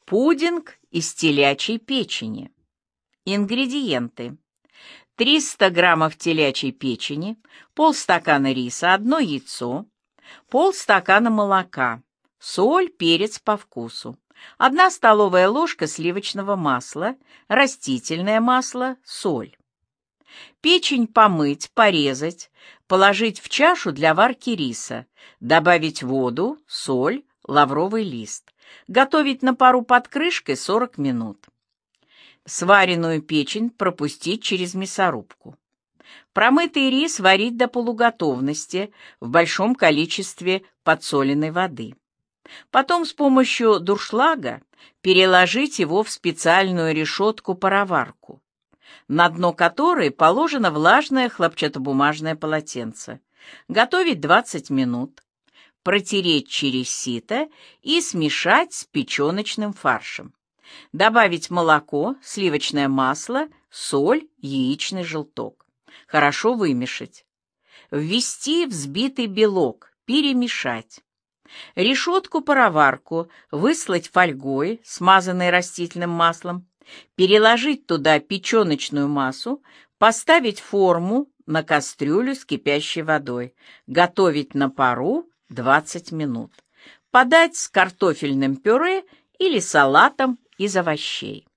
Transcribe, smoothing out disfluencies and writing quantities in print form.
Пудинг из телячьей печени. Ингредиенты: 300 граммов телячьей печени, полстакана риса, 1 яйцо, полстакана молока, соль, перец по вкусу, 1 столовая ложка сливочного масла, растительное масло, соль. Печень помыть, порезать, положить в чашу для варки риса, добавить воду, соль, лавровый лист. Готовить на пару под крышкой 40 минут. Сваренную печень пропустить через мясорубку. Промытый рис варить до полуготовности в большом количестве подсоленной воды. Потом с помощью дуршлага переложить его в специальную решетку-пароварку, на дно которой положено влажное хлопчатобумажное полотенце. Готовить 20 минут. Протереть через сито и смешать с печеночным фаршем. Добавить молоко, сливочное масло, соль, яичный желток. Хорошо вымешать. Ввести взбитый белок, перемешать. Решетку-пароварку выслать фольгой, смазанной растительным маслом, переложить туда печеночную массу, поставить форму на кастрюлю с кипящей водой, готовить на пару 20 минут. Подать с картофельным пюре или салатом из овощей.